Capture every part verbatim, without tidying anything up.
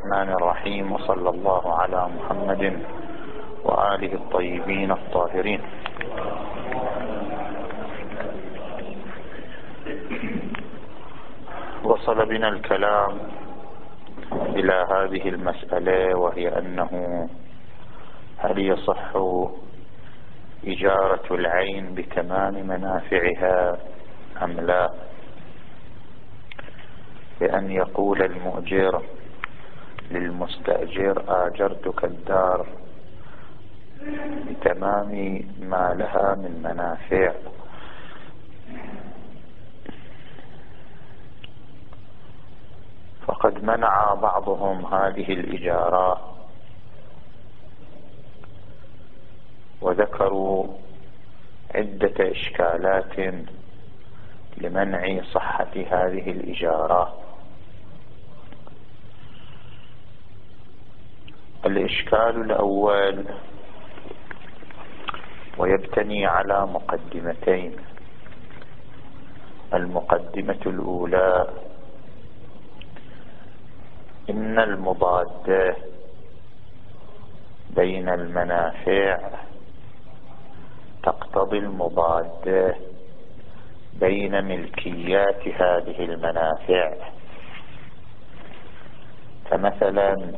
الرحمن الرحيم، وصلى الله على محمد وآله الطيبين الطاهرين. وصل بنا الكلام إلى هذه المسألة، وهي أنه هل يصح إجارة العين بتمام منافعها أم لا، بأن يقول المؤجر للمستأجر: آجرتك الدار بتمام ما لها من منافع. فقد منع بعضهم هذه الإجارة، وذكروا عدة إشكالات لمنع صحة هذه الإجارة. الإشكال الأول، ويبتني على مقدمتين. المقدمة الأولى: إن المضاد بين المنافع تقتضي المضاد بين ملكيات هذه المنافع. فمثلا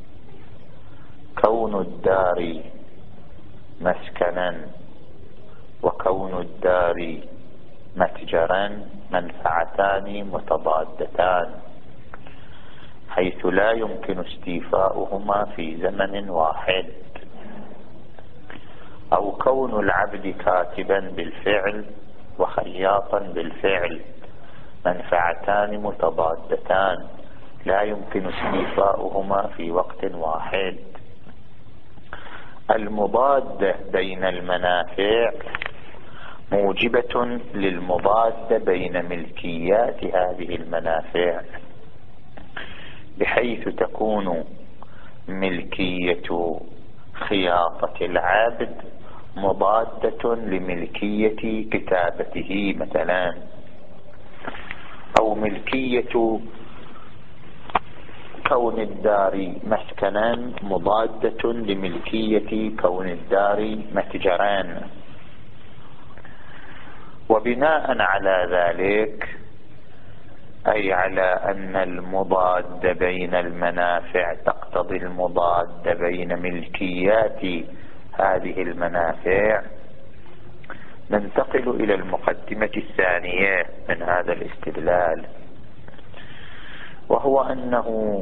كون الدار مسكنا وكون الدار متجرا منفعتان متضادتان، حيث لا يمكن استيفاؤهما في زمن واحد. أو كون العبد كاتبا بالفعل وخياطا بالفعل منفعتان متضادتان، لا يمكن استيفاؤهما في وقت واحد. المضاد بين المنافع موجبة للمضاد بين ملكيات هذه المنافع، بحيث تكون ملكية خياطة العبد مضادة لملكية كتابته مثلا، أو ملكية كون الدار مسكنا مضادة لملكية كون الدار متجران. وبناء على ذلك، أي على أن المضاد بين المنافع تقتضي المضاد بين ملكيات هذه المنافع، ننتقل إلى المقدمة الثانية من هذا الاستدلال، وهو أنه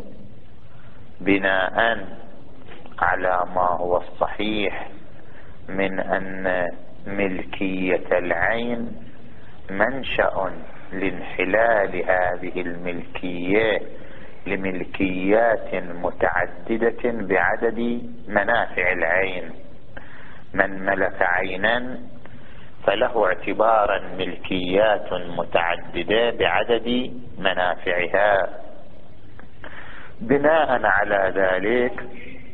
بناء على ما هو الصحيح من أن ملكية العين منشأ لانحلال هذه الملكية لملكيات متعددة بعدد منافع العين. من ملك عينا فله اعتبارا ملكيات متعددة بعدد منافعها. بناء على ذلك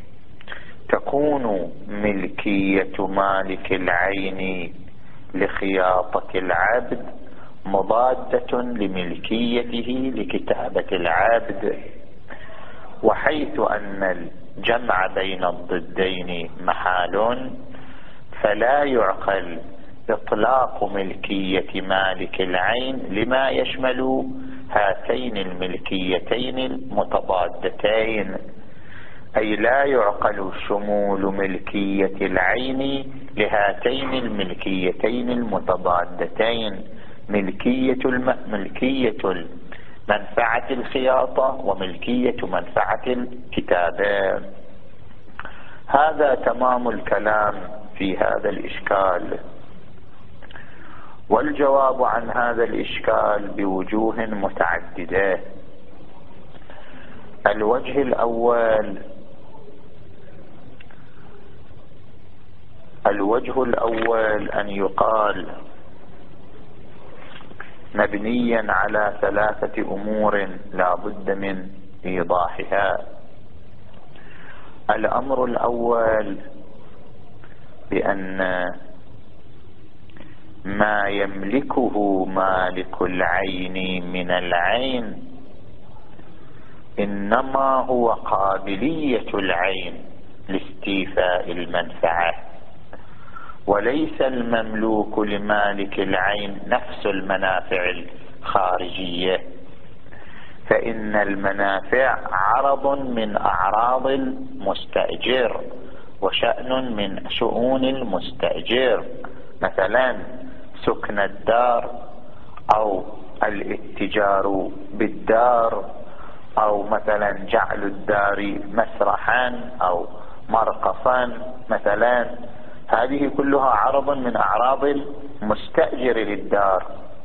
تكون ملكية مالك العين لخياطة العبد مضادة لملكيته لكتابة العبد، وحيث أن الجمع بين الضدين محال، فلا يعقل إطلاق ملكية مالك العين لما يشمل هاتين الملكيتين المتضادتين. أي لا يعقل شمول ملكية العين لهاتين الملكيتين المتضادتين، ملكية الم... ملكية منفعة الخياطة وملكية منفعة الكتابة. هذا تمام الكلام في هذا الإشكال. والجواب عن هذا الإشكال بوجوه متعددة. الوجه الأول الوجه الأول أن يقال مبنيا على ثلاثة أمور لا بد من إيضاحها. الأمر الأول بأن ما يملكه مالك العين من العين إنما هو قابلية العين لاستيفاء المنفعة، وليس المملوك لمالك العين نفس المنافع الخارجية، فإن المنافع عرض من أعراض المستأجر وشأن من شؤون المستأجر، مثلا سكن الدار أو الاتجار بالدار، أو مثلا جعل الدار مسرحا أو مرقصا مثلا، هذه كلها عرض من أعراض المستأجر للدار.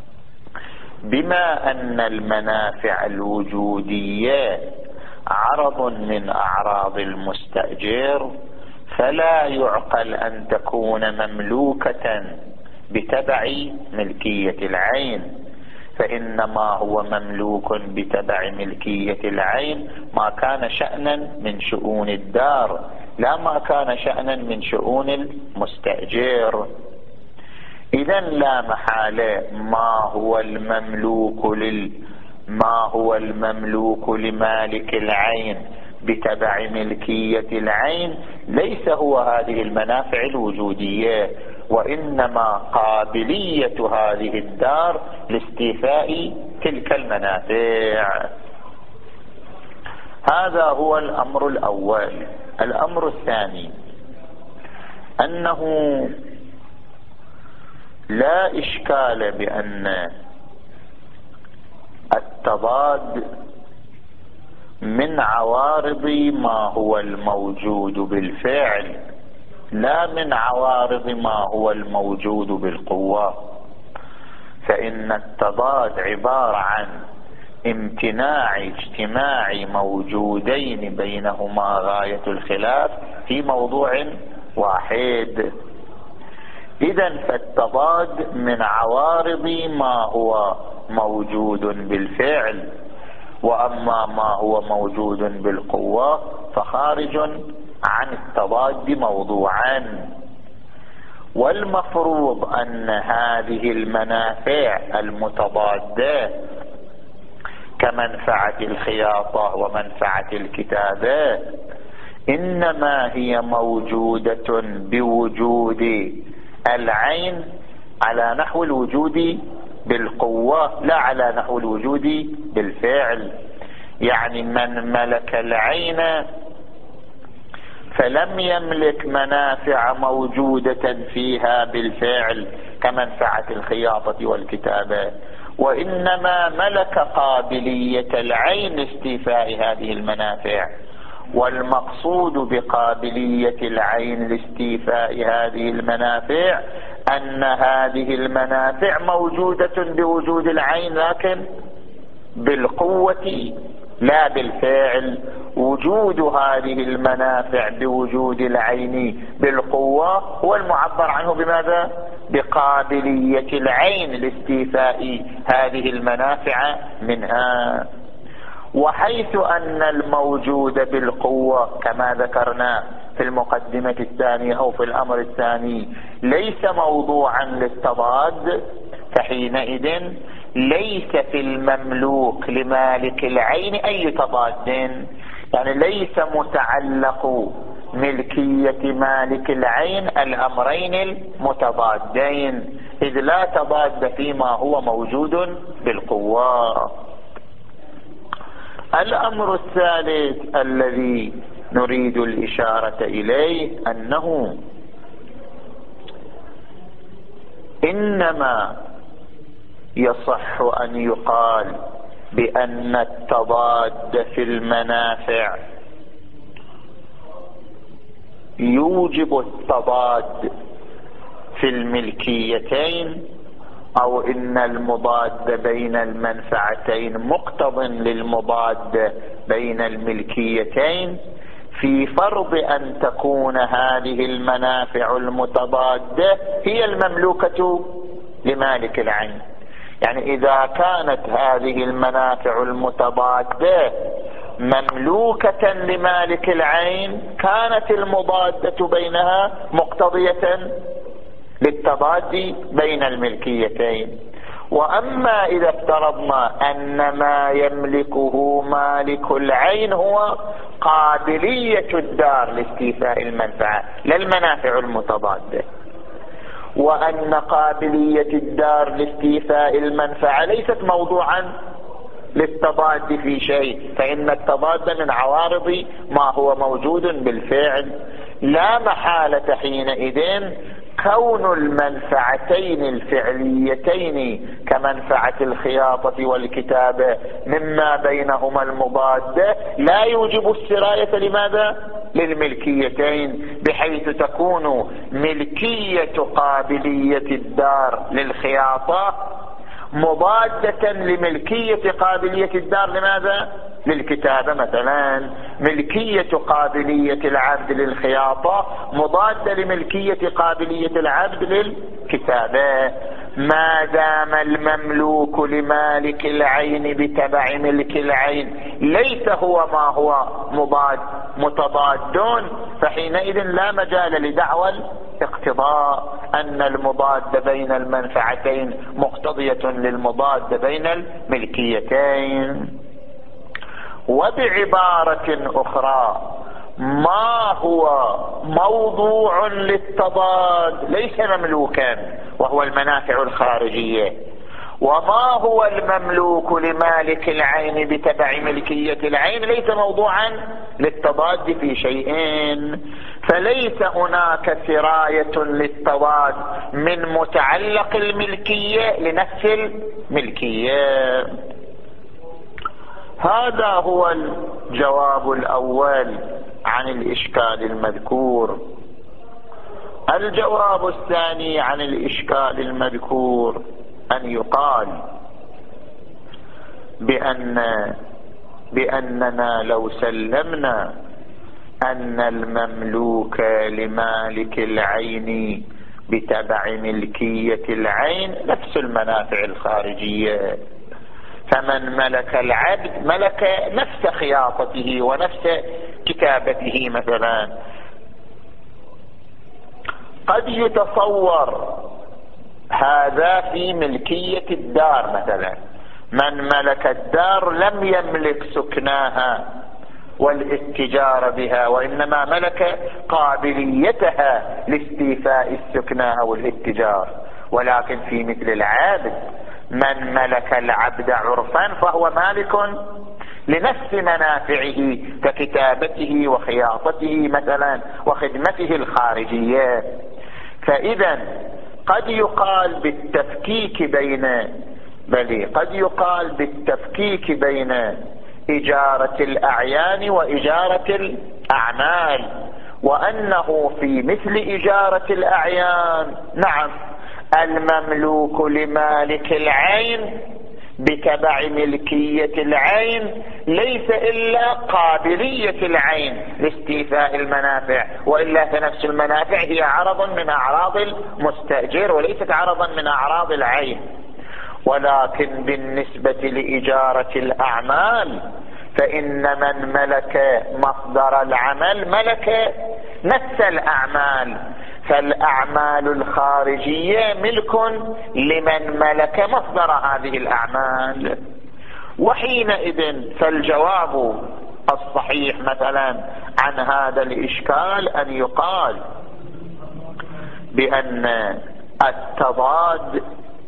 بما أن المنافع الوجودية عرض من أعراض المستأجر، فلا يعقل أن تكون مملوكة بتبع ملكية العين، فإنما هو مملوك بتبع ملكية العين ما كان شأنا من شؤون الدار، لا ما كان شأنا من شؤون المستأجر. إذن لا محالة ما هو المملوك لل ما هو المملوك لمالك العين بتبع ملكية العين ليس هو هذه المنافع الوجودية، وإنما قابلية هذه الدار لاستيفاء تلك المنافع. هذا هو الأمر الأول. الأمر الثاني أنه لا إشكال بأن التضاد من عوارض ما هو الموجود بالفعل، لا من عوارض ما هو الموجود بالقوة، فإن التضاد عبارة عن امتناع اجتماع موجودين بينهما غاية الخلاف في موضوع واحد. إذن فالتضاد من عوارض ما هو موجود بالفعل، وأما ما هو موجود بالقوة فخارج عن التضاد موضوعا. والمفروض أن هذه المنافع المتضادة كمنفعة الخياطة ومنفعة الكتابة إنما هي موجودة بوجود العين على نحو الوجود بالقوة، لا على نحو الوجود بالفعل. يعني من ملك العين فلم يملك منافع موجودة فيها بالفعل كمنفعة الخياطة والكتابة، وإنما ملك قابلية العين لاستيفاء هذه المنافع. والمقصود بقابلية العين لاستيفاء هذه المنافع أن هذه المنافع موجودة بوجود العين لكن بالقوة لا بالفعل. وجود هذه المنافع بوجود العين بالقوة هو المعبر عنه بماذا؟ بقابلية العين لاستيفاء هذه المنافع منها. وحيث أن الموجود بالقوة كما ذكرنا في المقدمة الثانية أو في الأمر الثاني ليس موضوعا للتضاد، فحينئذ ليس في المملوك لمالك العين أي تضاد، يعني ليس متعلق ملكية مالك العين الأمرين المتضادين، إذ لا تضاد فيما هو موجود بالقوة. الأمر الثالث الذي نريد الإشارة إليه أنه إنما يصح أن يقال بأن التضاد في المنافع يوجب التضاد في الملكيتين، أو إن المضاد بين المنفعتين مقتض للمضاد بين الملكيتين، في فرض أن تكون هذه المنافع المتضادة هي المملوكة لمالك العين. يعني إذا كانت هذه المنافع المتضادة مملوكة لمالك العين كانت المضادة بينها مقتضية للتضاد بين الملكيتين. وأما إذا افترضنا أن ما يملكه مالك العين هو قابلية الدار لاستيفاء المنفعة لا المنافع المتضادة، وأن قابلية الدار لاستيفاء المنفعة ليست موضوعا للتضاد في شيء، فإن التضاد من عوارض ما هو موجود بالفعل، لا محالة حينئذ كون المنفعتين الفعليتين كمنفعة الخياطة والكتابة مما بينهما المضاد لا يوجب السراية لماذا؟ للملكيتين، بحيث تكون ملكية قابلية الدار للخياطة مضادة لملكية قابلية الدار لماذا؟ للكتابة مثلا. ملكية قابلية العبد للخياطة مضادة لملكية قابلية العبد للكتابة. ما دام المملوك لمالك العين بتبع ملك العين ليس هو ما هو مضاد متضادون، فحينئذ لا مجال لدعوى الاقتضاء أن المضاد بين المنفعتين مقتضية للمضاد بين الملكيتين. وبعبارة أخرى ما هو موضوع للتضاد ليس مملوكا وهو المنافع الخارجية، وما هو المملوك لمالك العين بتبع ملكية العين ليس موضوعا للتضاد في شيئين، فليس هناك سراية للتضاد من متعلق الملكية لنفس الملكية. هذا هو الجواب الأول عن الإشكال المذكور. الجواب الثاني عن الإشكال المذكور أن يقال بأن بأننا لو سلمنا أن المملوك لمالك العين بتبع ملكية العين نفس المنافع الخارجية، فمن ملك العبد ملك نفس خياطته ونفس كتابته مثلا. قد يتصور هذا في ملكية الدار مثلا، من ملك الدار لم يملك سكناها والاتجار بها، وإنما ملك قابليتها لاستيفاء السكنى أو الاتجار. ولكن في مثل العبد من ملك العبد عرفا فهو مالك لنفس منافعه ككتابته وخياطته مثلا وخدمته الخارجية. فإذا قد يقال بالتفكيك بين بل قد يقال بالتفكيك بين إجارة الأعيان وإجارة الأعمال، وأنه في مثل إجارة الأعيان نعم المملوك لمالك العين بتبع ملكية العين ليس إلا قابلية العين لاستيفاء المنافع، وإلا فنفس المنافع هي عرض من أعراض المستأجر وليست عرضا من أعراض العين. ولكن بالنسبة لإجارة الأعمال فإن من ملك مصدر العمل ملك نفس الأعمال، فالأعمال الخارجية ملك لمن ملك مصدر هذه الأعمال. وحينئذ فالجواب الصحيح مثلا عن هذا الإشكال أن يقال بأن التضاد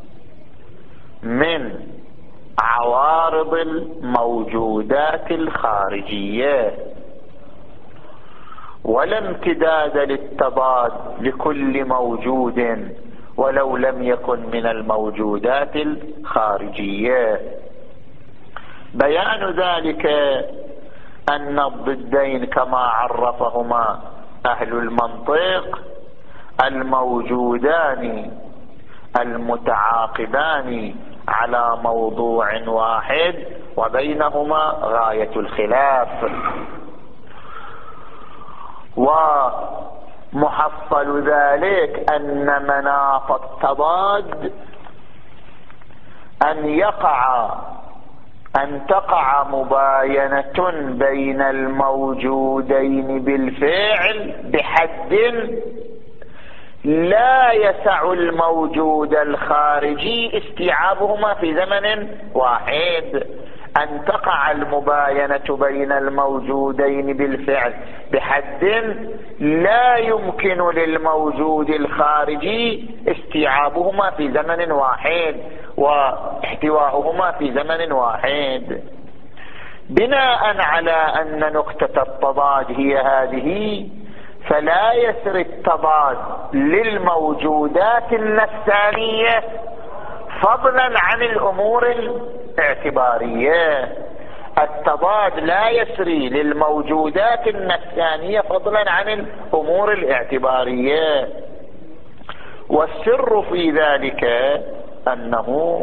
من عوارض الموجودات الخارجية، ولا امتداد للتضاد لكل موجود ولو لم يكن من الموجودات الخارجية. بيان ذلك أن الضدين كما عرفهما أهل المنطق الموجودان المتعاقبان على موضوع واحد وبينهما غاية الخلاف. ومحصل ذلك أن مناط التضاد أن يقع أن تقع مباينة بين الموجودين بالفعل بحد لا يسع الموجود الخارجي استيعابهما في زمن واحد. أن تقع المباينة بين الموجودين بالفعل بحد لا يمكن للموجود الخارجي استيعابهما في زمن واحد واحتواؤهما في زمن واحد. بناء على أن نقطة التضاد هي هذه، فلا يسري التضاد للموجودات النفسانية فضلا عن الأمور الاعتبارية. التضاد لا يسري للموجودات النفسانية فضلا عن الأمور الاعتبارية. والسر في ذلك أنه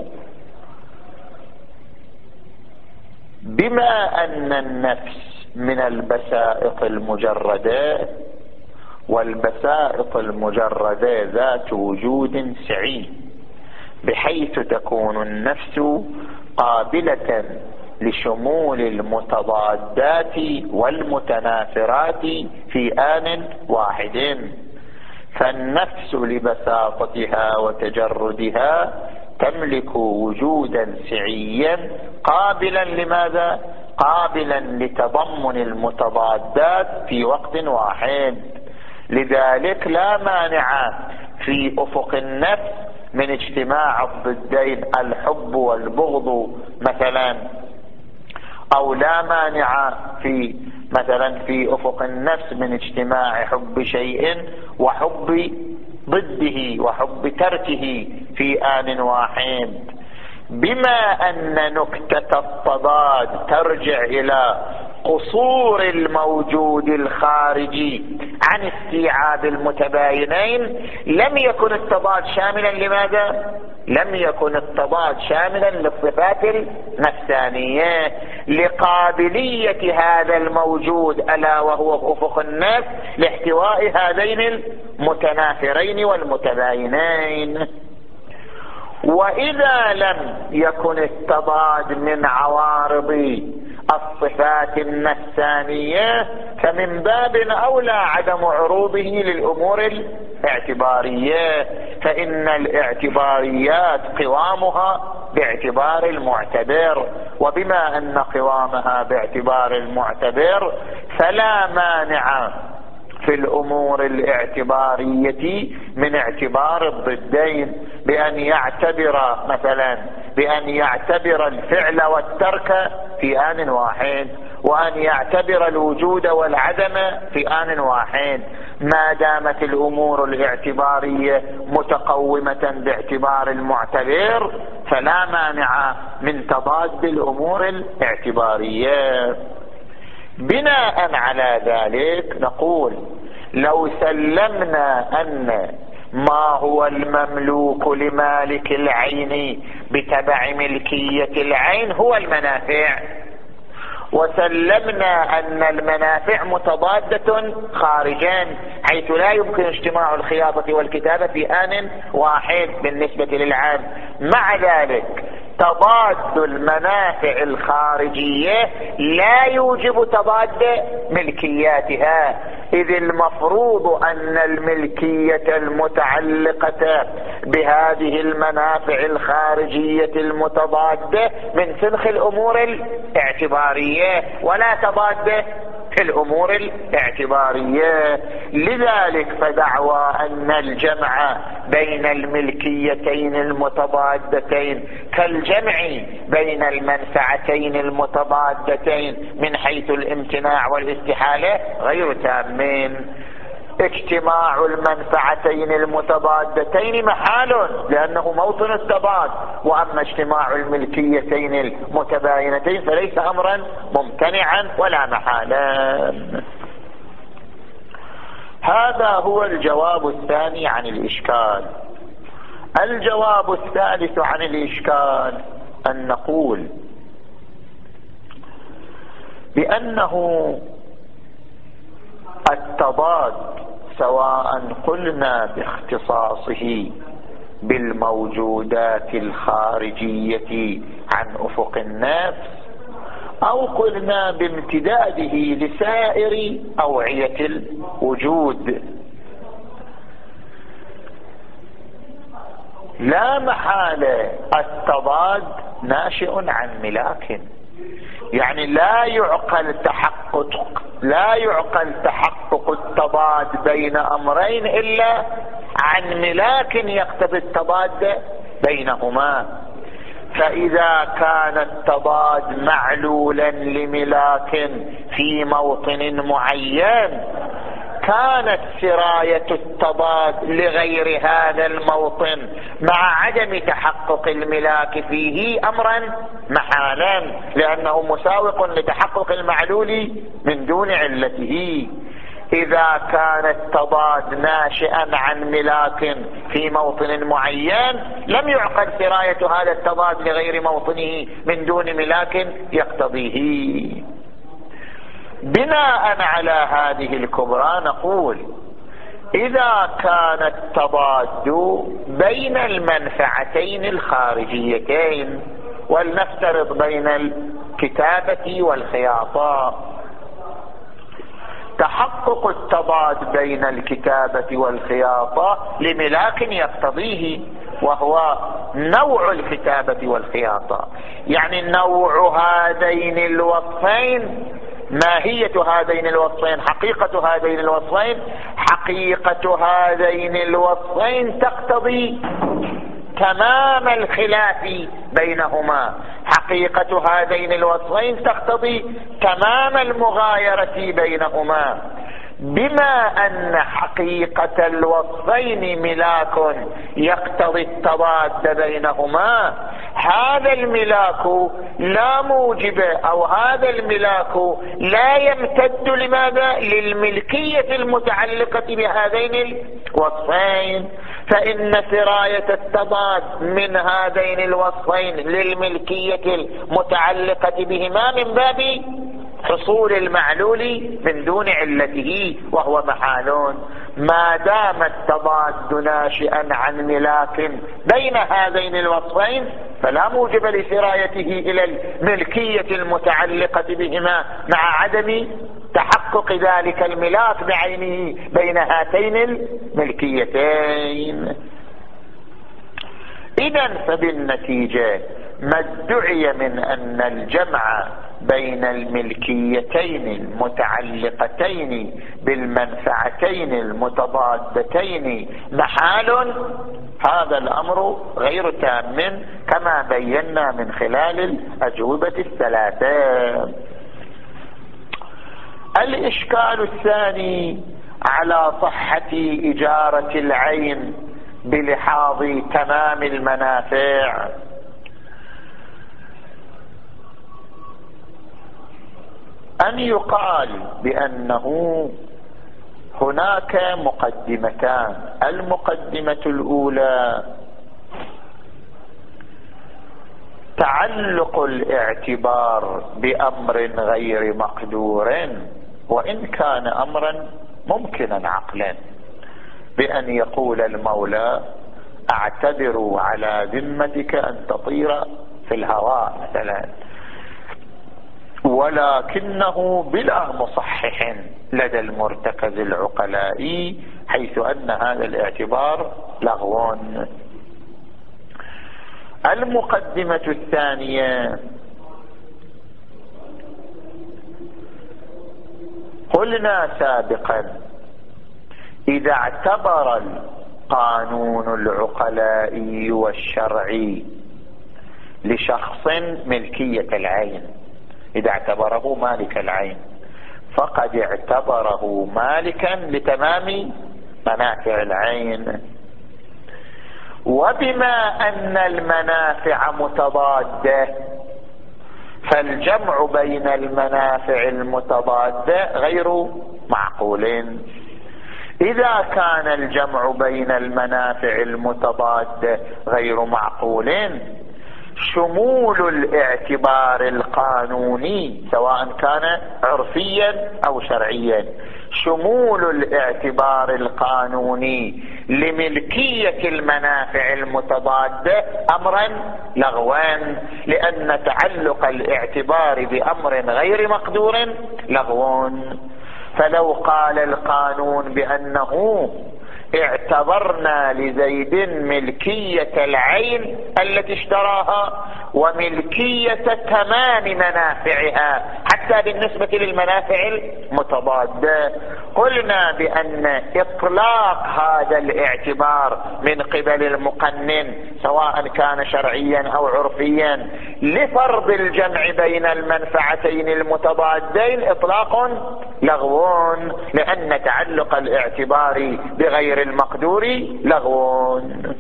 بما أن النفس من البسائط المجردة، والبسائط المجردة ذات وجود سعي، بحيث تكون النفس قابلة لشمول المتضادات والمتنافرات في آن واحد، فالنفس لبساطتها وتجردها تملك وجودا سعيا قابلا لماذا؟ قابلا لتضمن المتضادات في وقت واحد. لذلك لا مانع في أفق النفس من اجتماع الضدين الحب والبغض مثلا، أو لا مانع في مثلا في أفق النفس من اجتماع حب شيء وحب ضده وحب تركه في آن واحد. بما أن نكتة التضاد ترجع إلى قصور الموجود الخارجي عن استيعاب المتباينين، لم يكن التضاد شاملا لماذا؟ لم يكن التضاد شاملا للصفات النفسانية، لقابلية هذا الموجود ألا وهو أفق النفس لاحتواء هذين المتنافرين والمتباينين. وإذا لم يكن التضاد من عوارض الصفات النفسانية، فمن باب أولى عدم عروضه للأمور الاعتبارية، فإن الاعتباريات قوامها باعتبار المعتبر، وبما أن قوامها باعتبار المعتبر فلا مانع في الأمور الاعتبارية من اعتبار الضدين، بأن يعتبر مثلا بأن يعتبر الفعل والترك في آن واحد، وأن يعتبر الوجود والعدم في آن واحد، ما دامت الأمور الاعتبارية متقومة باعتبار المعتبر فلا مانع من تضاد الأمور الاعتبارية. بناء على ذلك نقول لو سلمنا أن ما هو المملوك لمالك العين بتبع ملكية العين هو المنافع، وسلمنا أن المنافع متضادة خارجا حيث لا يمكن اجتماع الخياطة والكتابة في آن واحد بالنسبة للعام، مع ذلك تضاد المنافع الخارجية لا يوجب تضاد ملكياتها، إذ المفروض أن الملكية المتعلقة بهذه المنافع الخارجية المتضادة من سنخ الأمور الاعتبارية ولا تضاد في الأمور الاعتبارية. لذلك فدعوى أن الجمع بين الملكيتين المتضادتين كالجمع بين المنفعتين المتضادتين من حيث الامتناع والاستحالة غير تامين. اجتماع المنفعتين المتضادتين محال لأنه موطن التضاد، وأما اجتماع الملكيتين المتباينتين فليس أمرا ممتنعا ولا محالا. هذا هو الجواب الثاني عن الإشكال. الجواب الثالث عن الإشكال أن نقول بأنه التضاد سواء قلنا باختصاصه بالموجودات الخارجية عن أفق النفس أو قلنا بامتداده لسائر أوعية الوجود، لا محالة التضاد ناشئ عن ملاك، يعني لا يعقل تحقق لا يعقل تحقق التضاد بين أمرين إلا عن ملاك يقتضي التضاد بينهما. فإذا كان التضاد معلولا لملاك في موطن معين، كانت سراية التضاد لغير هذا الموطن مع عدم تحقق الملاك فيه أمرا محالا، لأنه مساوق لتحقق المعلول من دون علته. إذا كان التضاد ناشئا عن ملاك في موطن معين، لم يعقل سراية هذا التضاد لغير موطنه من دون ملاك يقتضيه. بناء على هذه الكبرى نقول: إذا كان التضاد بين المنفعتين الخارجيتين، ولنفترض بين الكتابة والخياطة، تحقق التضاد بين الكتابة والخياطة لملاك يقتضيه، وهو نوع الكتابة والخياطة، يعني نوع هذين الوصفين، ماهية هذين الوصفين، حقيقة هذين الوصفين. حقيقة هذين الوصفين تقتضي تمام الخلاف بينهما، حقيقة هذين الوصفين تقتضي تمام المغايرة بينهما. بما أن حقيقة الوصفين ملاك يقتضي التضاد بينهما، هذا الملاك لا موجب أو هذا الملاك لا يمتد لماذا؟ للملكية المتعلقة بهذين الوصفين، فإن سراية التضاد من هذين الوصفين للملكية المتعلقة بهما من باب حصول المعلول من دون علته، وهو محال. ما دام التضاد ناشئا عن ملاك بين هذين الوصفين، فلا موجب لسرايته إلى الملكية المتعلقة بهما مع عدم تحقق ذلك الملاك بعينه بين هاتين الملكيتين. إذن فبالنتيجة ما ادعي من أن الجمع بين الملكيتين المتعلقتين بالمنفعتين المتضادتين محال، هذا الأمر غير تام كما بينا من خلال الأجوبة الثلاثة. الإشكال الثاني على صحة إجارة العين بلحاظ تمام المنافع. أن يقال بأنه هناك مقدمتان: المقدمة الأولى تعلق الاعتبار بأمر غير مقدور، وإن كان أمرا ممكنا عقلا، بأن يقول المولى: أعتبر على ذمتك أن تطير في الهواء مثلا، ولكنه بلا مصحح لدى المرتكز العقلائي، حيث أن هذا الاعتبار لغو. المقدمة الثانية: قلنا سابقا إذا اعتبر القانون العقلائي والشرعي لشخص ملكية العين، إذا اعتبره مالك العين، فقد اعتبره مالكا لتمام منافع العين. وبما أن المنافع متضادة، فالجمع بين المنافع المتضادة غير معقول. إذا كان الجمع بين المنافع المتضادة غير معقول، شمول الاعتبار القانوني سواء كان عرفيا أو شرعيا، شمول الاعتبار القانوني لملكية المنافع المتضادة أمرا لغوان، لأن تعلق الاعتبار بأمر غير مقدور لغوان. فلو قال القانون بأنه اعتبرنا لزيد ملكية العين التي اشتراها وملكية تمام منافعها حتى بالنسبة للمنافع المتضادة. قلنا بأن إطلاق هذا الاعتبار من قبل المقنن سواء كان شرعيا أو عرفيا لفرض الجمع بين المنفعتين المتضادين إطلاق لغو، لأن تعلق الاعتبار بغير المقدور لغو.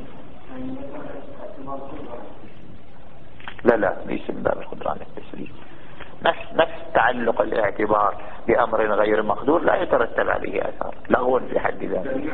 لا لا ليس من باب القدران التسليم. نفس نفس تعلق الاعتبار بأمر غير مقدور لا يترتب عليه أثار، لغو في حد ذاته.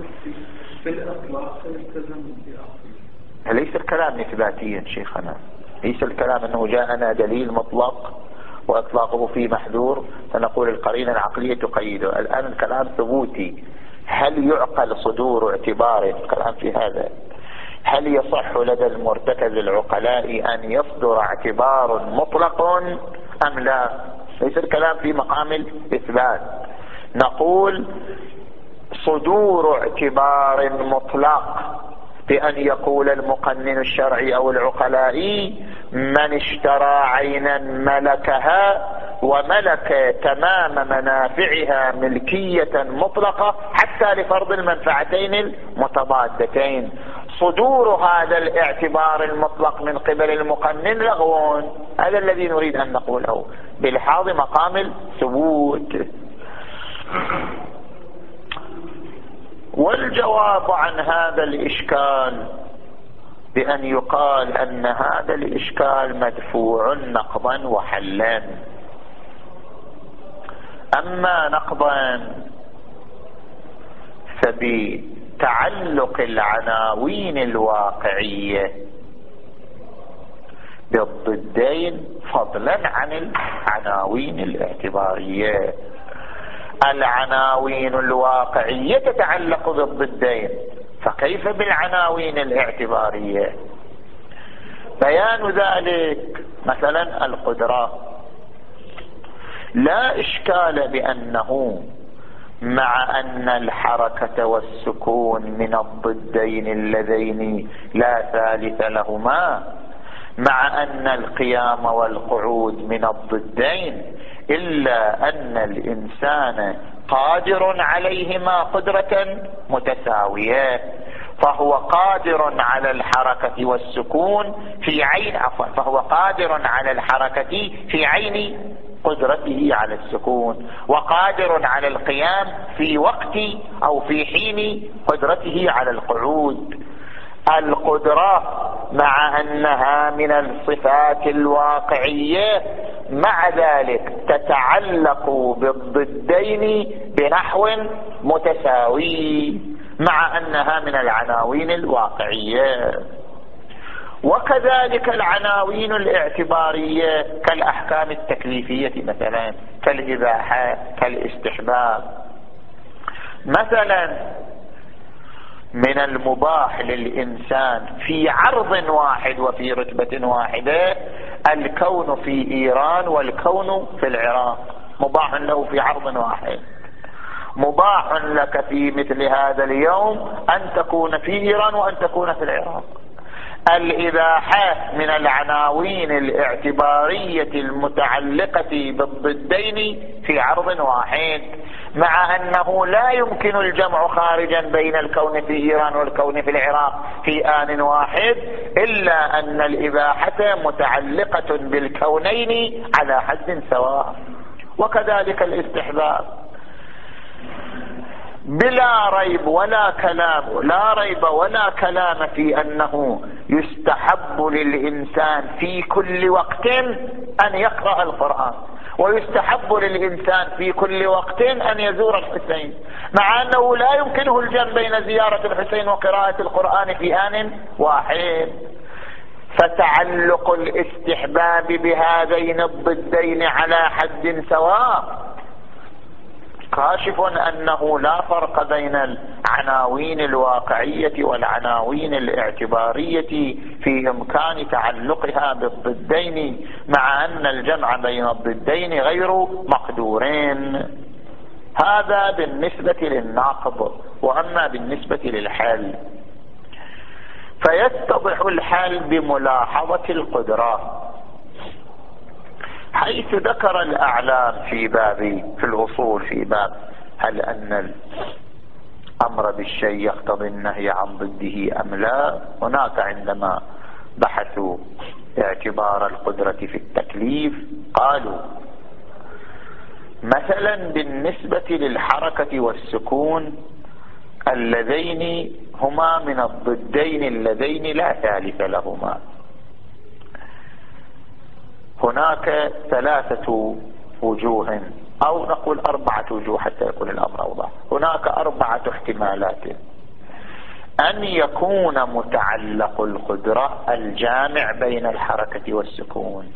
ليس الكلام إثباتيا شيخنا، ليس الكلام أنه جاءنا دليل مطلق وإطلاقه في محذور فنقول القرينة العقلية تقيده. الآن الكلام ثبوتي. هل يعقل صدور اعتبار؟ الكلام في هذا. هل يصح لدى المرتكز العقلاء أن يصدر اعتبار مطلق أم لا؟ ليس الكلام في مقام الإثبات. نقول صدور اعتبار مطلق بأن يقول المقنن الشرعي أو العقلائي من اشترى عينا ملكها وملك تمام منافعها ملكية مطلقة حتى لفرض المنفعتين المتضادتين. صدور هذا الاعتبار المطلق من قبل المقنن لغو. هذا الذي نريد أن نقوله بلحاظ مقام الثبوت. والجواب عن هذا الإشكال بأن يقال أن هذا الإشكال مدفوع نقضا وحلا. أما نقضا فبتعلق العناوين الواقعية بالضدين فضلا عن العناوين الاعتبارية. العناوين الواقعية تتعلق بالضدين، فكيف بالعناوين الاعتبارية؟ بيان ذلك مثلا القدرة. لا إشكال بأنه مع أن الحركة والسكون من الضدين اللذين لا ثالث لهما، مع أن القيام والقعود من الضدين، إلا أن الإنسان قادر عليهما قدرة متساوية، فهو قادر على الحركة والسكون في عين عفوا فهو قادر على الحركة في عين قدرته على السكون، وقادر على القيام في وقت أو في حين قدرته على القعود. القدرة مع أنها من الصفات الواقعية مع ذلك تتعلق بالضدين بنحو متساوي مع أنها من العناوين الواقعية. وكذلك العناوين الاعتبارية كالأحكام التكليفية مثلا، كالإباحة، كالاستحباب. مثلا من المباح للإنسان في عرض واحد وفي رتبة واحدة الكون في إيران والكون في العراق، مباح له في عرض واحد. مباح لك في مثل هذا اليوم أن تكون في إيران وأن تكون في العراق. الإباحة من العناوين الاعتبارية المتعلقة بالضدين في عرض واحد، مع أنه لا يمكن الجمع خارجا بين الكون في إيران والكون في العراق في آن واحد، إلا أن الإباحة متعلقة بالكونين على حد سواء. وكذلك الاستحباب بلا ريب ولا كلام لا ريب ولا كلام في أنه يستحب للإنسان في كل وقت أن يقرأ القرآن، ويستحب للإنسان في كل وقت أن يزور الحسين، مع أنه لا يمكنه الجمع بين زيارة الحسين وقراءة القرآن في آن واحد. فتعلق الاستحباب بهذين الضدين على حد سواء كاشف أنه لا فرق بين العناوين الواقعية والعناوين الاعتبارية في إمكان تعلقها بالضدين، مع أن الجمع بين الضدين غير مقدورين. هذا بالنسبة للناقض. وأما بالنسبة للحل فيتضح الحل بملاحظة القدرة، حيث ذكر الأعلام في باب في الأصول في باب هل أن الأمر بالشيء يقتضي النهي عن ضده أم لا. هناك عندما بحثوا اعتبار القدرة في التكليف قالوا مثلا بالنسبة للحركة والسكون اللذين هما من الضدين اللذين لا ثالث لهما، هناك ثلاثة وجوه أو نقول أربعة وجوه حتى يكون الأمر أوضح. هناك أربعة احتمالات: أن يكون متعلق القدرة الجامع بين الحركة والسكون،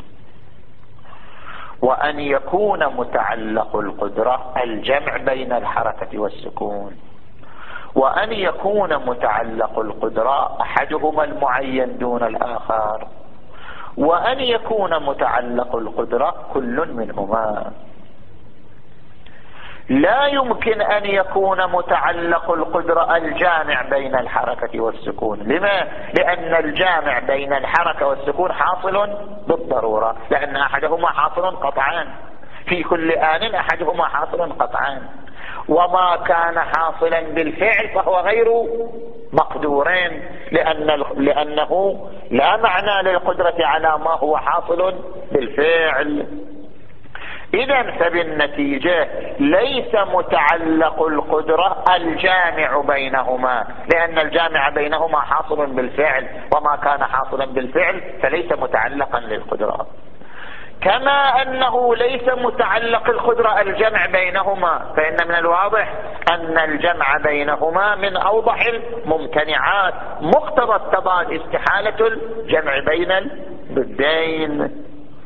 وأن يكون متعلق القدرة الجمع بين الحركة والسكون، وأن يكون متعلق القدرة أحدهما المعين دون الآخر، وأن يكون متعلق القدرة كل منهما. لا يمكن أن يكون متعلق القدرة الجامع بين الحركة والسكون. لما؟ لأن الجامع بين الحركة والسكون حاصل بالضرورة، لأن أحدهما حاصل قطعا، في كل آن أحدهما حاصل قطعا، وما كان حاصلا بالفعل فهو غير مقدورين، لأن لأنه لا معنى للقدرة على ما هو حاصل بالفعل. إذن فبالنتيجة ليس متعلق القدرة الجامع بينهما، لأن الجامع بينهما حاصل بالفعل، وما كان حاصلا بالفعل فليس متعلقا للقدرة. كما أنه ليس متعلق القدرة الجمع بينهما، فإن من الواضح أن الجمع بينهما من أوضح الممتنعات، مقتضى التضاد استحالة الجمع بين الضدين.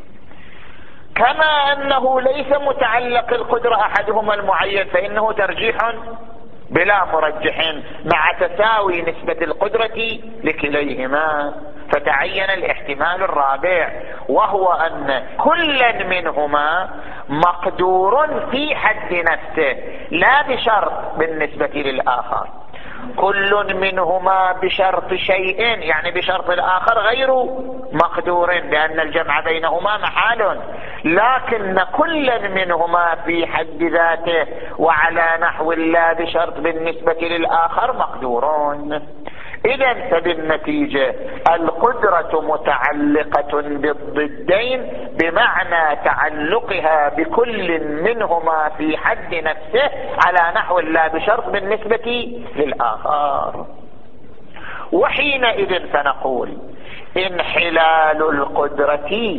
كما أنه ليس متعلق القدرة أحدهما المعين، فإنه ترجيح بلا مرجح مع تساوي نسبة القدرة لكليهما، فتعين الاحتمال الرابع، وهو أن كل منهما مقدور في حد نفسه لا بشرط بالنسبة للآخر. كل منهما بشرط شيء، يعني بشرط الآخر غير مقدور، لأن الجمع بينهما محال، لكن كل منهما في حد ذاته وعلى نحو لا بشرط بالنسبة للآخر مقدورون. إذن فبالنتيجة القدرة متعلقة بالضدين بمعنى تعلقها بكل منهما في حد نفسه على نحو لا بشرط بالنسبة للآخر. وحينئذ فنقول انحلال القدرة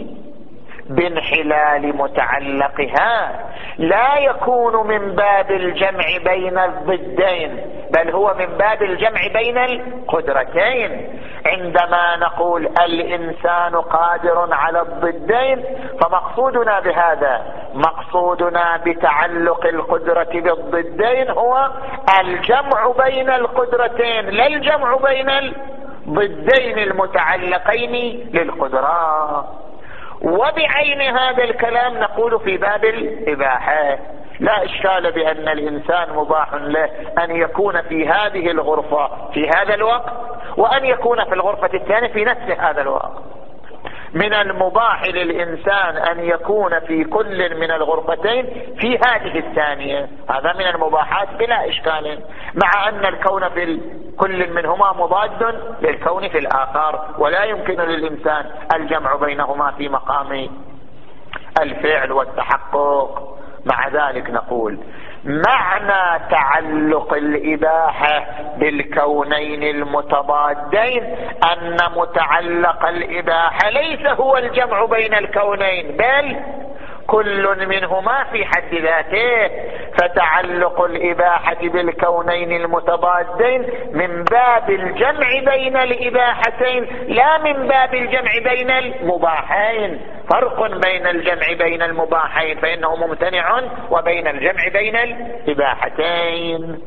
بانحلال متعلقها لا يكون من باب الجمع بين الضدين، بل هو من باب الجمع بين القدرتين. عندما نقول الإنسان قادر على الضدين فمقصودنا بهذا، مقصودنا بتعلق القدرة بالضدين هو الجمع بين القدرتين، لا الجمع بين الضدين المتعلقين للقدرة. وبعين هذا الكلام نقول في باب الإباحة لا إشكال بأن الإنسان مباح له أن يكون في هذه الغرفة في هذا الوقت، وأن يكون في الغرفة الثانية في نفس هذا الوقت. من المباح للإنسان أن يكون في كل من الغرفتين في هذه الثانية، هذا من المباحات بلا إشكال، مع أن الكون في كل منهما مضاد للكون في الآخر، ولا يمكن للإنسان الجمع بينهما في مقام الفعل والتحقق. مع ذلك نقول معنى تعلق الإباحة بالكونين المتضادين أن متعلق الإباحة ليس هو الجمع بين الكونين، بل كل منهما في حد ذاته. فتعلق الإباحة بالكونين المتضادين من باب الجمع بين الإباحتين لا من باب الجمع بين المباحين. فرق بين الجمع بين المباحين فإنه ممتنع، وبين الجمع بين الإباحتين.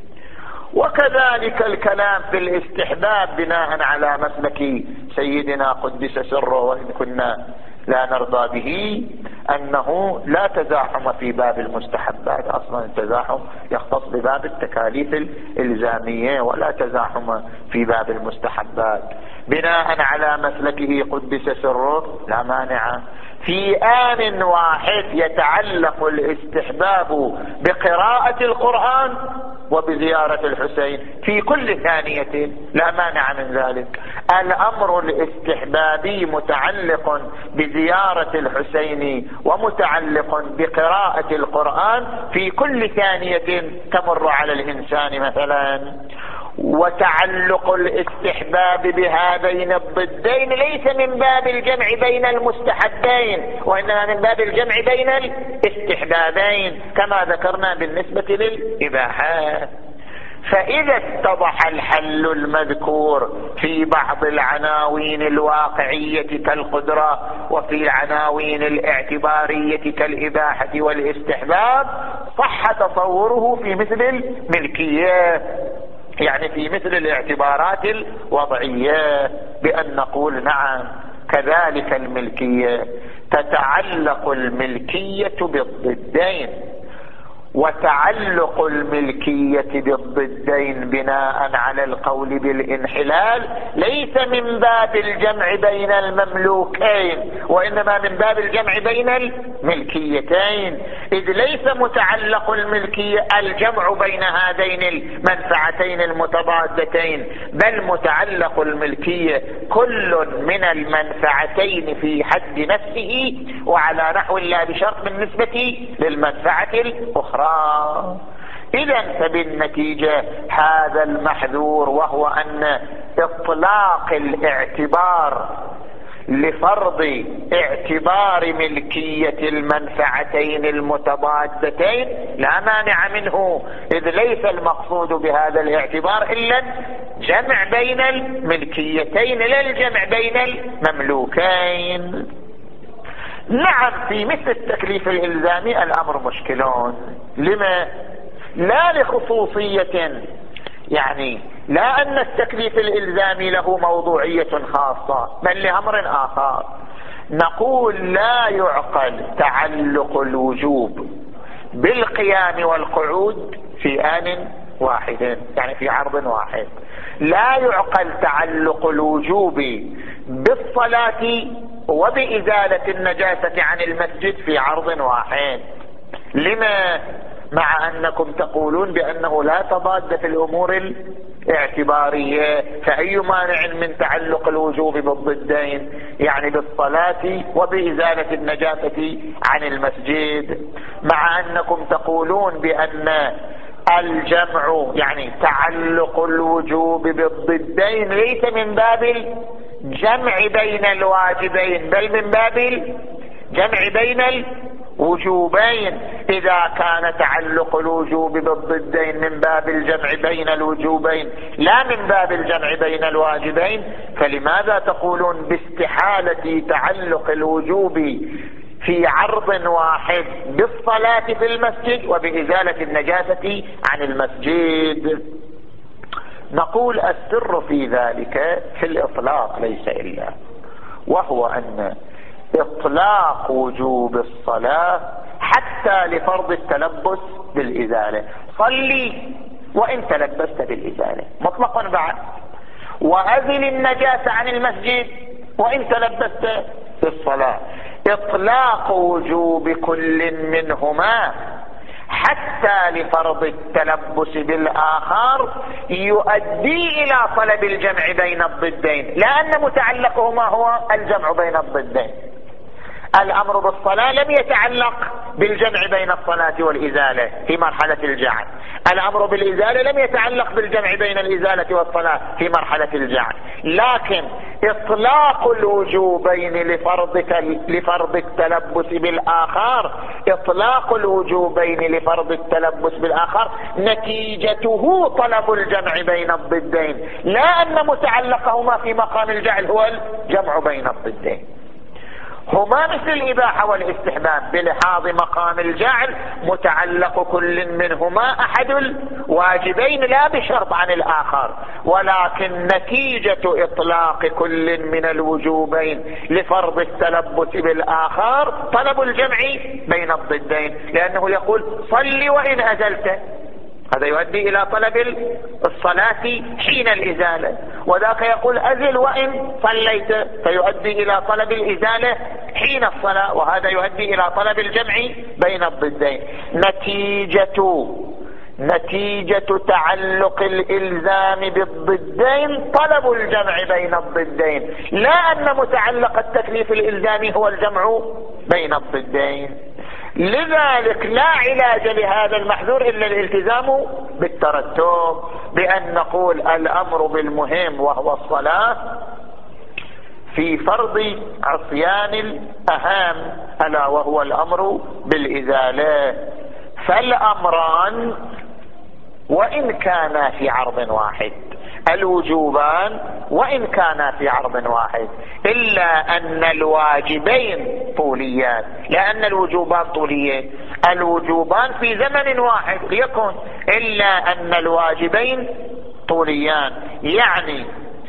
وكذلك الكلام في الاستحباب بناء على مسلك سيدنا قدس سره، وإن كنا لا نرضى به أنه لا تزاحم في باب المستحبات، أصلا التزاحم يختص بباب التكاليف الإلزامية ولا تزاحم في باب المستحبات. بناء على مسلكه قدس سره لا مانع في آن واحد يتعلق الاستحباب بقراءة القرآن وبزيارة الحسين في كل ثانية لا مانع من ذلك. الأمر الاستحبابي متعلق بزيارة الحسين ومتعلق بقراءة القرآن في كل ثانية تمر على الإنسان مثلا. وتعلق الاستحباب بهذين الضدين ليس من باب الجمع بين المستحبين، وإنما من باب الجمع بين الاستحبابين كما ذكرنا بالنسبة للإباحات. فإذا اتضح الحل المذكور في بعض العناوين الواقعية كالقدرة وفي العناوين الاعتبارية كالإباحة والاستحباب صح تصوره في مثل الملكية، يعني في مثل الاعتبارات الوضعية، بأن نقول نعم كذلك الملكية تتعلق الملكية بالضدين، وتعلق الملكية بالضدين بناء على القول بالانحلال ليس من باب الجمع بين المملوكين، وإنما من باب الجمع بين الملكيتين، إذ ليس متعلق الملكية الجمع بين هذين المنفعتين المتضادتين، بل متعلق الملكية كل من المنفعتين في حد نفسه وعلى نحو لا بشرط بالنسبة للمنفعة الأخرى. إذن فبالنتيجة هذا المحذور، وهو أن إطلاق الاعتبار لفرض اعتبار ملكية المنفعتين المتضادتين لا مانع منه، إذ ليس المقصود بهذا الاعتبار إلا جمع بين الملكيتين لا الجمع بين المملوكين. نعم في مثل التكليف الإلزامي الأمر مشكلون. لما؟ لا لخصوصية، يعني لا أن التكليف الإلزامي له موضوعية خاصة، بل لأمر آخر. نقول لا يعقل تعلق الوجوب بالقيام والقعود في آن واحد، يعني في عرض واحد. لا يعقل تعلق الوجوب بالصلاة وبإزالة النجاسة عن المسجد في عرض واحد. لما؟ مع أنكم تقولون بأنه لا تضاد في الأمور الاعتبارية، فأي مانع من تعلق الوجوب بالضدين، يعني بالصلاة وبإزالة النجاسة عن المسجد، مع أنكم تقولون بأن الجمع يعني تعلق الوجوب بالضدين ليس من باب الجمع بين الواجبين، بل من باب الجمع بين الوجوبين. إذا كان تعلق الوجوب بالضدين من باب الجمع بين الوجوبين لا من باب الجمع بين الواجبين، فلماذا تقولون باستحالة تعلق الوجوب في عرض واحد بالصلاة في المسجد وبإزالة النجاسة عن المسجد؟ نقول السر في ذلك في الإطلاق ليس إلا، وهو أن إطلاق وجوب الصلاة حتى لفرض التلبس بالإزالة، صلي وإن تلبست بالإزالة مطلقا بعد، وأزل النجاسة عن المسجد وإن تلبست بالصلاة. إطلاق وجوب كل منهما حتى لفرض التلبس بالآخر يؤدي إلى طلب الجمع بين الضدين، لأن متعلقهما هو الجمع بين الضدين. الأمر بالصلاة لم يتعلق بالجمع بين الصلاة والإزالة في مرحلة الجعل، الأمر بالإزالة لم يتعلق بالجمع بين الإزالة والصلاة في مرحلة الجعل، لكن إطلاق الوجوبين لفرضك لفرض التلبس بالآخر، إطلاق الوجوبين لفرض التلبس بالآخر نتيجته طلب الجمع بين الضدين، لا أن متعلقهما في مقام الجعل هو الجمع بين الضدين. هما مثل الإباحة والاستحباب بلحاظ مقام الجعل، متعلق كل منهما أحد الواجبين لا بشرط عن الآخر، ولكن نتيجة إطلاق كل من الوجوبين لفرض التلبس بالآخر طلب الجمع بين الضدين، لأنه يقول صل وإن أزلت، هذا يؤدي إلى طلب الصلاة حين الإزالة، وذاك يقول أزل وإن صليت، فيؤدي إلى طلب الإزالة حين الصلاة، وهذا يؤدي إلى طلب الجمع بين الضدين. نتيجة نتيجة تعلق الإلزام بالضدين طلب الجمع بين الضدين، لا أن متعلق التكليف الإلزامي هو الجمع بين الضدين. لذلك لا علاج لهذا المحذور إلا الالتزام بالترتب، بأن نقول الأمر بالمهم وهو الصلاة في فرض عصيان الأهم ألا وهو الأمر بالإزالة، فالأمران وإن كانا في عرض واحد، الوجوبان وإن كانا في عرض واحد، إلا أن الواجبين طوليان، لأن الوجوبان طوليين، الوجوبان في زمن واحد ليكن، إلا أن الواجبين طوليان، يعني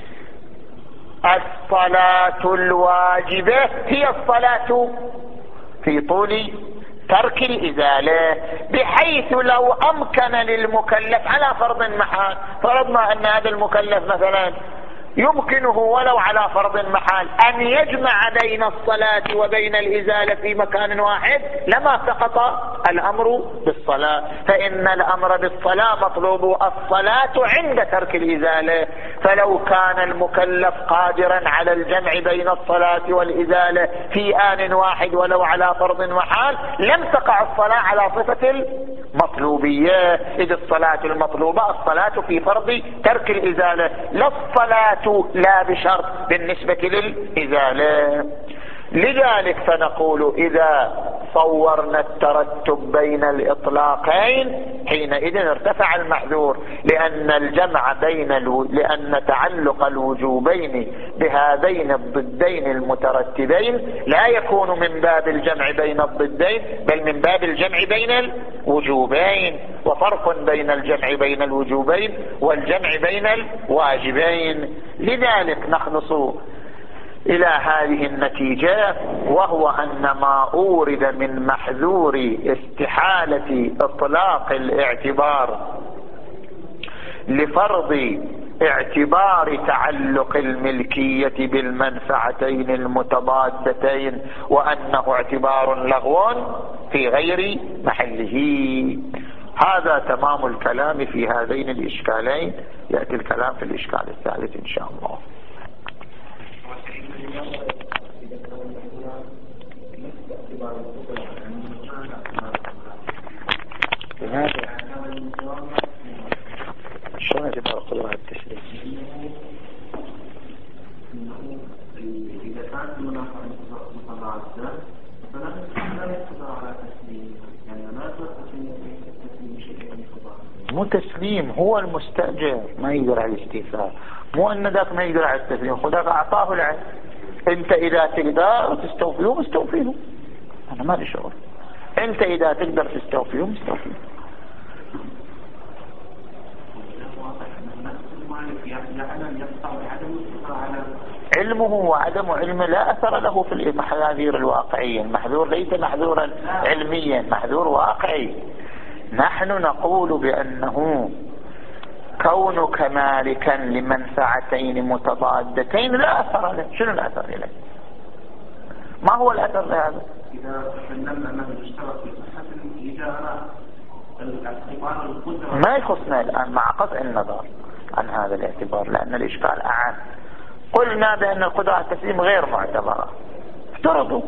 الصلاة الواجبة هي الصلاة في طول ترك الإزالة، بحيث لو أمكن للمكلف على فرض محال، فرضنا أن هذا المكلف مثلا يمكنه ولو على فرض محال أن يجمع بين الصلاة وبين الإزالة في مكان واحد، لما سقط الأمر بالصلاة، فإن الأمر بالصلاة مطلوب الصلاة عند ترك الإزالة، فلو كان المكلف قادرا على الجمع بين الصلاة والإزالة في آن واحد ولو على فرض محال لم تقع الصلاة على صفة المطلوبية، إذ الصلاة المطلوبة الصلاة في فرض ترك الإزالة، لا الصلاة لا بشرط بالنسبة للإزالة. لذلك فنقول إذا صورنا الترتب بين الإطلاقين حينئذ ارتفع المحذور، لأن الجمع بين الو... لأن تعلق الوجوبين بهذين الضدين المترتبين لا يكون من باب الجمع بين الضدين، بل من باب الجمع بين الوجوبين، وفرق بين الجمع بين الوجوبين والجمع بين الواجبين. لذلك نخلص إلى هذه النتيجة، وهو أن ما أورد من محذور استحالة إطلاق الاعتبار لفرض اعتبار تعلق الملكية بالمنفعتين المتضادتين وأنه اعتبار لغو في غير محله. هذا تمام الكلام في هذين الإشكالين، يأتي الكلام في الإشكال الثالث إن شاء الله. شلون اعتبار قدرة التشريع؟ إذا كانت منافعة متضادة فلا يقدر على تسليم، يعني ما يقدر تسليم شيء مو تسليم، هو المستأجر ما يقدر على الاستيفاء، مو أن ذاك ما يقدر على التسليم، خذاك أعطاه العين، أنت إذا تقدر تستوفيه مستوفيه، أنا ما لي شغل، أنت إذا تقدر تستوفيه مستوفيه. علمه وعدم علمه لا أثر له في المحاذير الواقعية، المحذور ليس محذورا علميا، محذور واقعي. نحن نقول بأنه كونك مالكا لمنفعتين متضادتين لا أثر له. شنو الأثر له؟ ما هو الأثر لهذا؟ إذا سلمنا أنه اشترك في صحة الإجارة الاعتبار القدرة ما يخصنا الآن مع قطع النظر عن هذا الاعتبار، لأن الإشكال أعم. قلنا بأن القدرة على التسليم غير معتبرة، افترضوا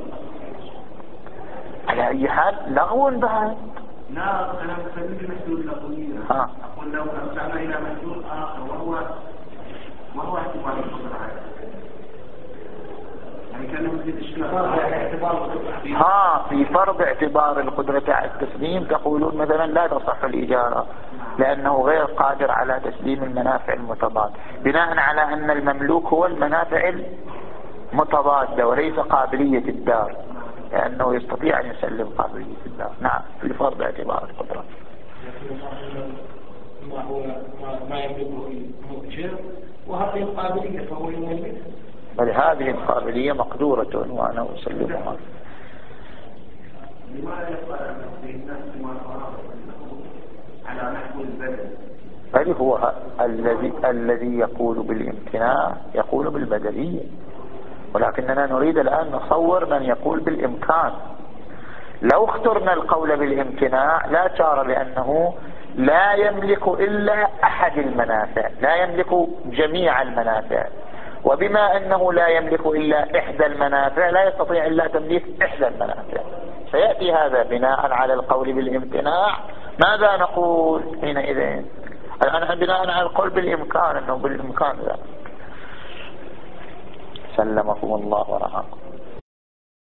على أي حال لغو بعد. لا أنا مسلم بمحدود لغوية، أقول لو رجعنا إلى محدود آخر وهو وهو اعتبار القدرة، يعني كان يوجد إشكال ها في فرض اعتبار القدرة على التسليم. تقولون مثلا لا تصح الإجارة لأنه غير قادر على تسليم المنافع المتضاد، بناء على أن المملوك هو المنافع متضادة وليس قابلية الدار، لأنه يستطيع أن يسلم قابلية الدار. نعم في الفرض باعتبار القدرة. ما هو ما يملكه المؤجر وهذه القابلية فهو يملك، بل هذه القابلية مقدورة وأنا أسلمها. لماذا يقال في النفس ما على نحو البدل؟ بل هو الذي الذي يقول بالامتناع يقول بالبدلية، ولكننا نريد الآن نصور من يقول بالإمكان. لو اخترنا القول بالامتناع لا شار، لأنه لا يملك إلا أحد المنافع، لا يملك جميع المنافع، وبما أنه لا يملك إلا إحدى المنافع لا يستطيع إلا تمليك إحدى المنافع. فيأتي هذا بناء على القول بالامتناع. ماذا نقول حينئذ؟ الآن بناء على القول بالإمكان، أنه بالإمكان ذلك. سلمكم الله ورحمكم.